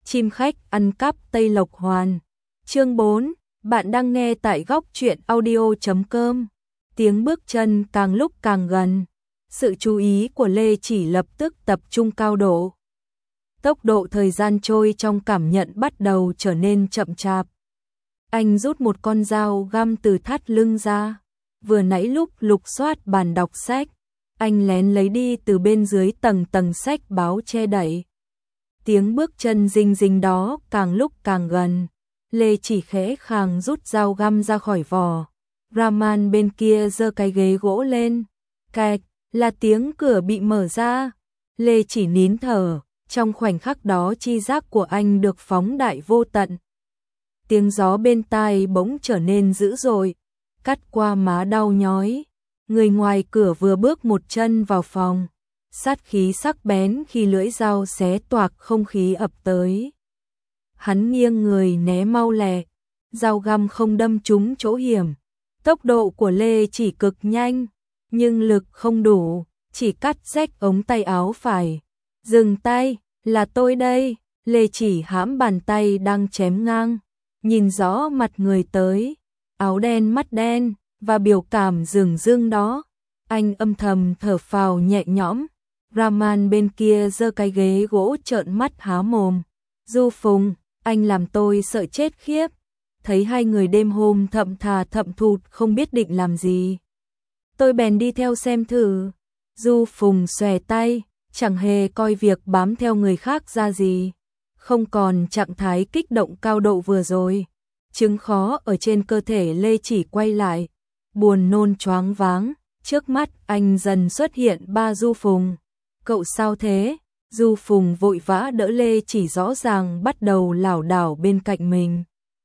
Chim khách ăn cắp Tây Lộc Hoàn. Chương 4, bạn đang nghe tại góc truyện audio.com. Tiếng bước chân càng lúc càng gần. Sự chú ý của Lê Chỉ lập tức tập trung cao độ. Tốc độ thời gian trôi trong cảm nhận bắt đầu trở nên chậm chạp. Anh rút một con dao găm từ thắt lưng ra. Vừa nãy lúc lục soát bàn đọc sách, anh lén lấy đi từ bên dưới tầng sách báo che đậy. Tiếng bước chân rinh rinh đó càng lúc càng gần. Lê Chỉ khẽ khàng rút dao găm ra khỏi vỏ. Rahman bên kia giơ cái ghế gỗ lên. Cạch, là tiếng cửa bị mở ra. Lê Chỉ nín thở, trong khoảnh khắc đó chi giác của anh được phóng đại vô tận. Tiếng gió bên tai bỗng trở nên dữ dội, cắt qua má đau nhói. Người ngoài cửa vừa bước một chân vào phòng, sát khí sắc bén khi lưỡi dao xé toạc không khí ập tới. Hắn nghiêng người né mau lẹ, dao găm không đâm trúng chỗ hiểm. Tốc độ của Lê Chỉ cực nhanh, nhưng lực không đủ, chỉ cắt rách ống tay áo phải. Dừng tay, là tôi đây. Lê Chỉ hãm bàn tay đang chém ngang, nhìn rõ mặt người tới, áo đen mắt đen và biểu cảm dửng dưng đó. Anh âm thầm thở phào nhẹ nhõm. Rahman bên kia giơ cái ghế gỗ trợn mắt há mồm. Du Phùng, anh làm tôi sợ chết khiếp. Thấy hai người đêm hôm thậm thà thậm thụt không biết định làm gì, tôi bèn đi theo xem thử. Du Phùng xòe tay, chẳng hề coi việc bám theo người khác ra gì, không còn trạng thái kích động cao độ vừa rồi. Chứng khó ở trên cơ thể Lê Chỉ quay lại, buồn nôn choáng váng. Trước mắt anh dần xuất hiện ba Du Phùng. Cậu sao thế? Du Phùng vội vã đỡ Lê Chỉ rõ ràng bắt đầu lảo đảo bên cạnh mình.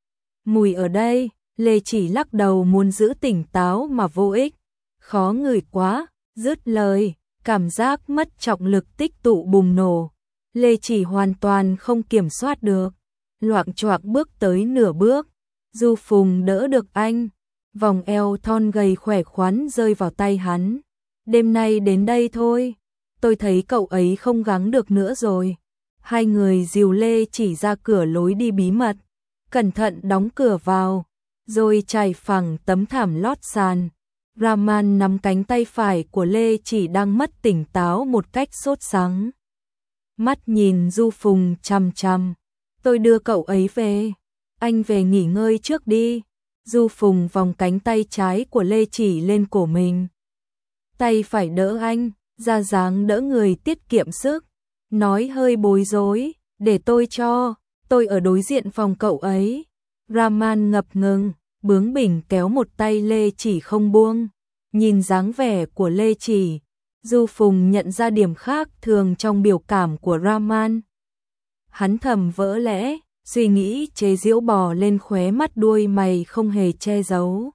Mùi ở đây. Lê Chỉ lắc đầu muốn giữ tỉnh táo mà vô ích. Khó ngửi quá. Dứt lời, cảm giác mất trọng lực tích tụ bùng nổ. Lê Chỉ hoàn toàn không kiểm soát được, loạng choạng bước tới nửa bước. Du Phùng đỡ được anh, vòng eo thon gầy khỏe khoắn rơi vào tay hắn. Đêm nay đến đây thôi, tôi thấy cậu ấy không gắng được nữa rồi. Hai người dìu Lê Chỉ ra cửa lối đi bí mật, cẩn thận đóng cửa vào, rồi trải phẳng tấm thảm lót sàn. Rahman nắm cánh tay phải của Lê Chỉ đang mất tỉnh táo một cách sốt sắng. Mắt nhìn Du Phùng chằm chằm. Tôi đưa cậu ấy về. Anh về nghỉ ngơi trước đi. Du Phùng vòng cánh tay trái của Lê Chỉ lên cổ mình. Tay phải đỡ anh, ra dáng đỡ người tiết kiệm sức. Nói hơi bối rối, để tôi cho, tôi ở đối diện phòng cậu ấy. Rahman ngập ngừng, bướng bỉnh kéo một tay Lê Chỉ không buông. Nhìn dáng vẻ của Lê Chỉ, Du Phùng nhận ra điểm khác thường trong biểu cảm của Rahman. Hắn thầm vỡ lẽ, suy nghĩ chế giễu bò lên khóe mắt đuôi mày không hề che giấu.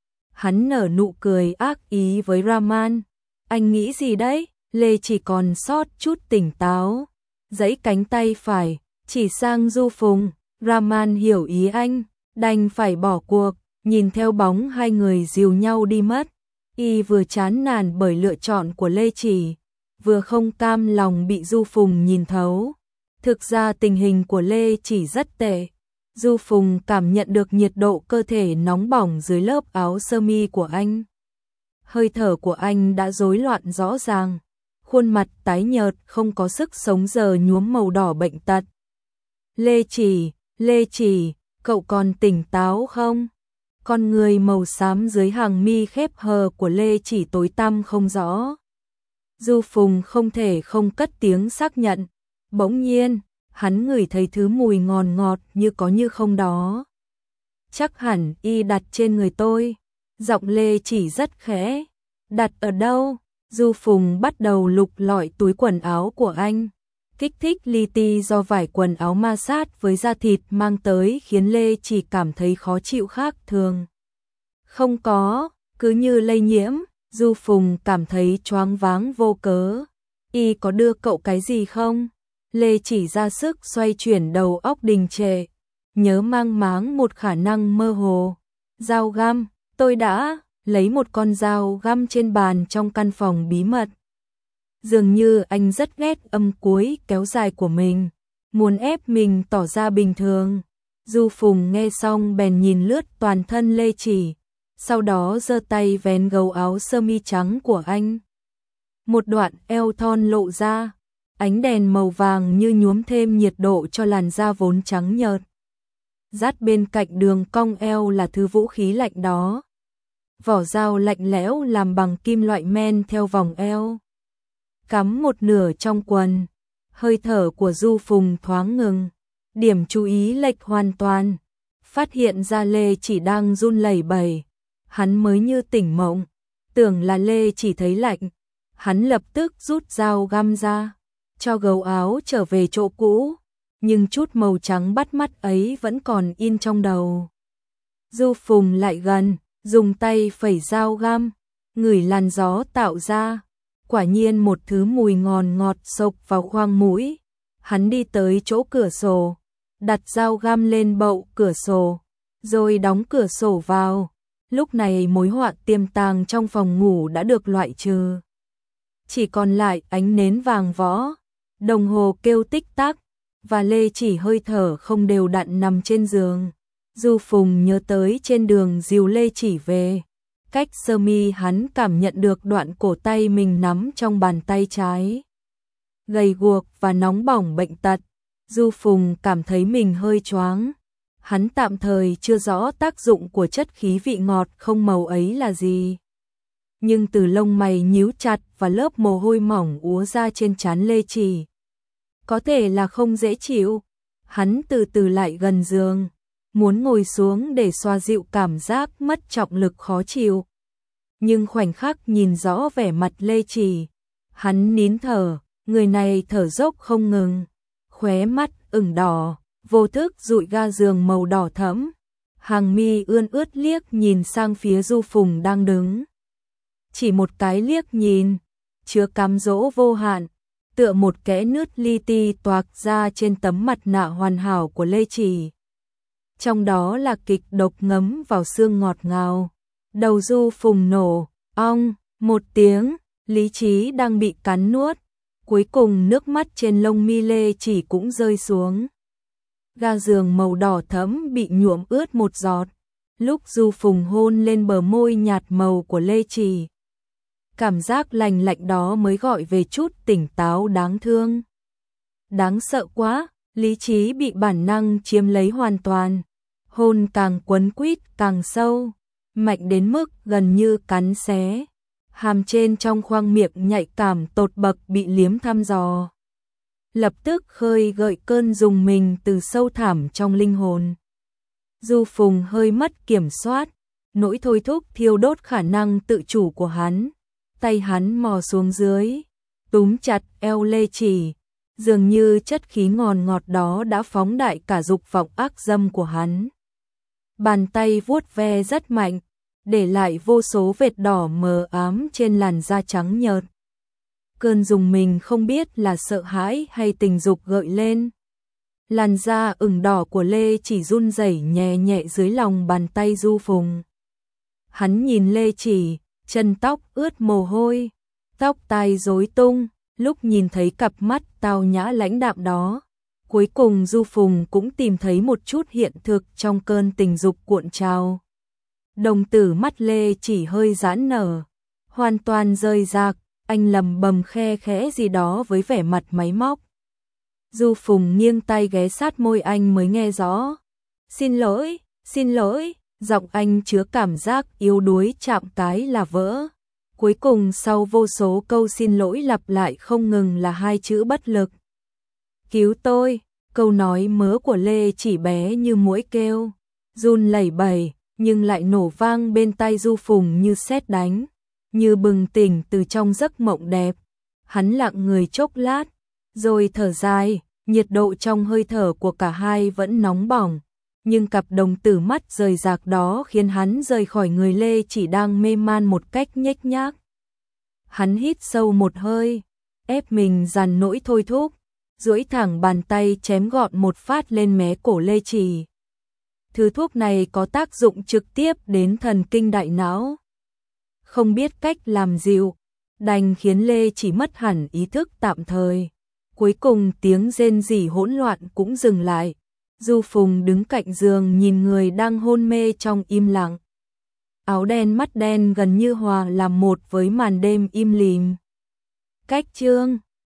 Hắn nở nụ cười ác ý với Rahman. Anh nghĩ gì đấy? Lê Chỉ còn sót chút tỉnh táo, giãy cánh tay phải, chỉ sang Du Phùng. Rahman hiểu ý anh, đành phải bỏ cuộc, nhìn theo bóng hai người dìu nhau đi mất. Y vừa chán nản bởi lựa chọn của Lê Chỉ, vừa không cam lòng bị Du Phùng nhìn thấu. Thực ra tình hình của Lê Chỉ rất tệ. Du Phùng cảm nhận được nhiệt độ cơ thể nóng bỏng dưới lớp áo sơ mi của anh. Hơi thở của anh đã rối loạn rõ ràng, khuôn mặt tái nhợt không có sức sống giờ nhuốm màu đỏ bệnh tật. Lê Chỉ, cậu còn tỉnh táo không? Con người màu xám dưới hàng mi khép hờ của Lê Chỉ tối tăm không rõ. Du Phùng không thể không cất tiếng xác nhận. Bỗng nhiên, hắn ngửi thấy thứ mùi ngọt ngọt như có như không đó. Chắc hẳn y đặt trên người tôi. Giọng Lê Chỉ rất khẽ. Đặt ở đâu? Du Phùng bắt đầu lục lọi túi quần áo của anh. Kích thích li ti do vải quần áo ma sát với da thịt mang tới khiến Lê Chỉ cảm thấy khó chịu khác thường. Không có, cứ như lây nhiễm. Du Phùng cảm thấy choáng váng vô cớ. Y có đưa cậu cái gì không? Lê Chỉ ra sức xoay chuyển đầu óc đình trệ, nhớ mang máng một khả năng mơ hồ. Dao găm, tôi đã lấy một con dao găm trên bàn trong căn phòng bí mật. Dường như anh rất ghét âm cuối kéo dài của mình. muốn ép mình tỏ ra bình thường. Du Phùng nghe xong bèn nhìn lướt toàn thân Lê Chỉ, sau đó giơ tay vén gấu áo sơ mi trắng của anh. Một đoạn eo thon lộ ra, ánh đèn màu vàng như nhuốm thêm nhiệt độ cho làn da vốn trắng nhợt. Dát bên cạnh đường cong eo là thứ vũ khí lạnh đó. Vỏ dao lạnh lẽo làm bằng kim loại men theo vòng eo. Cắm một nửa trong quần, hơi thở của Du Phùng thoáng ngừng. Điểm chú ý lệch hoàn toàn, phát hiện ra Lê Chỉ đang run lẩy bẩy. Hắn mới như tỉnh mộng, tưởng là Lê Chỉ thấy lạnh. Hắn lập tức rút dao găm ra, cho gấu áo trở về chỗ cũ, nhưng chút màu trắng bắt mắt ấy vẫn còn in trong đầu. Du Phùng lại gần, dùng tay phẩy dao găm, ngửi làn gió tạo ra, quả nhiên một thứ mùi ngon ngọt xộc vào khoang mũi. Hắn đi tới chỗ cửa sổ, đặt dao găm lên bậu cửa sổ, rồi đóng cửa sổ vào. Lúc này mối họa tiềm tàng trong phòng ngủ đã được loại trừ. Chỉ còn lại ánh nến vàng võ, đồng hồ kêu tích tắc, và Lê Chỉ hơi thở không đều đặn nằm trên giường. Du Phùng nhớ tới trên đường dìu Lê Chỉ về, cách sơ mi hắn cảm nhận được đoạn cổ tay mình nắm trong bàn tay trái. Gầy guộc và nóng bỏng bệnh tật, Du Phùng cảm thấy mình hơi choáng. Hắn tạm thời chưa rõ tác dụng của chất khí vị ngọt không màu ấy là gì. Nhưng từ lông mày nhíu chặt và lớp mồ hôi mỏng úa ra trên trán Lê Chỉ, có thể là không dễ chịu. Hắn từ từ lại gần giường, muốn ngồi xuống để xoa dịu cảm giác mất trọng lực khó chịu. Nhưng khoảnh khắc nhìn rõ vẻ mặt Lê Chỉ, hắn nín thở, người này thở dốc không ngừng, khóe mắt ửng đỏ, vô thức dụi ga giường màu đỏ thẫm. Hàng mi ươn ướt liếc nhìn sang phía Du Phùng đang đứng. Chỉ một cái liếc nhìn, chứa cám dỗ vô hạn, tựa một kẽ nứt li ti toạc ra trên tấm mặt nạ hoàn hảo của Lê Chỉ. Trong đó là kịch độc ngấm vào xương ngọt ngào. Đầu Du Phùng nổ, ong, một tiếng, lý trí đang bị cắn nuốt. Cuối cùng nước mắt trên lông mi Lê Chỉ cũng rơi xuống. Ga giường màu đỏ thẫm bị nhuộm ướt một giọt. Lúc Du Phùng hôn lên bờ môi nhạt màu của Lê Chỉ, cảm giác lành lạnh đó mới gọi về chút tỉnh táo đáng thương. Đáng sợ quá, lý trí bị bản năng chiếm lấy hoàn toàn. Hôn càng quấn quýt càng sâu, mạnh đến mức gần như cắn xé. Hàm trên trong khoang miệng nhạy cảm tột bậc bị liếm thăm dò. Lập tức khơi gợi cơn rùng mình từ sâu thẳm trong linh hồn. Du Phùng hơi mất kiểm soát, nỗi thôi thúc thiêu đốt khả năng tự chủ của hắn. Tay hắn mò xuống dưới, túm chặt eo Lê Chỉ, dường như chất khí ngọt ngọt đó đã phóng đại cả dục vọng ác dâm của hắn. Bàn tay vuốt ve rất mạnh, để lại vô số vệt đỏ mờ ám trên làn da trắng nhợt. Cơn rùng mình không biết là sợ hãi hay tình dục gợi lên. Làn da ửng đỏ của Lê Chỉ run rẩy nhẹ nhẹ dưới lòng bàn tay Du Phùng. Hắn nhìn Lê Chỉ, chân tóc ướt mồ hôi, tóc tai rối tung, lúc nhìn thấy cặp mắt tao nhã lãnh đạm đó. Cuối cùng Du Phùng cũng tìm thấy một chút hiện thực trong cơn tình dục cuộn trào. Đồng tử mắt Lê Chỉ hơi giãn nở, hoàn toàn rơi rạc, anh lầm bầm khe khẽ gì đó với vẻ mặt máy móc. Du Phùng nghiêng tay ghé sát môi anh mới nghe rõ. Xin lỗi, giọng anh chứa cảm giác yếu đuối chạm cái là vỡ. Cuối cùng sau vô số câu xin lỗi lặp lại không ngừng là hai chữ bất lực. Cứu tôi, câu nói mớ của Lê Chỉ bé như muỗi kêu, run lẩy bẩy, nhưng lại nổ vang bên tai Du Phùng như sét đánh, như bừng tỉnh từ trong giấc mộng đẹp. Hắn lặng người chốc lát, rồi thở dài, nhiệt độ trong hơi thở của cả hai vẫn nóng bỏng, nhưng cặp đồng tử mắt rời rạc đó khiến hắn rời khỏi người Lê Chỉ đang mê man một cách nhếch nhác. Hắn hít sâu một hơi, ép mình dằn nỗi thôi thúc, duỗi thẳng bàn tay chém gọn một phát lên mé cổ Lê Chỉ. Thứ thuốc này có tác dụng trực tiếp đến thần kinh đại não. Không biết cách làm dịu, đành khiến Lê Chỉ mất hẳn ý thức tạm thời. Cuối cùng tiếng rên rỉ hỗn loạn cũng dừng lại. Du Phùng đứng cạnh giường nhìn người đang hôn mê trong im lặng. Áo đen mắt đen gần như hòa làm một với màn đêm im lìm. Cách chương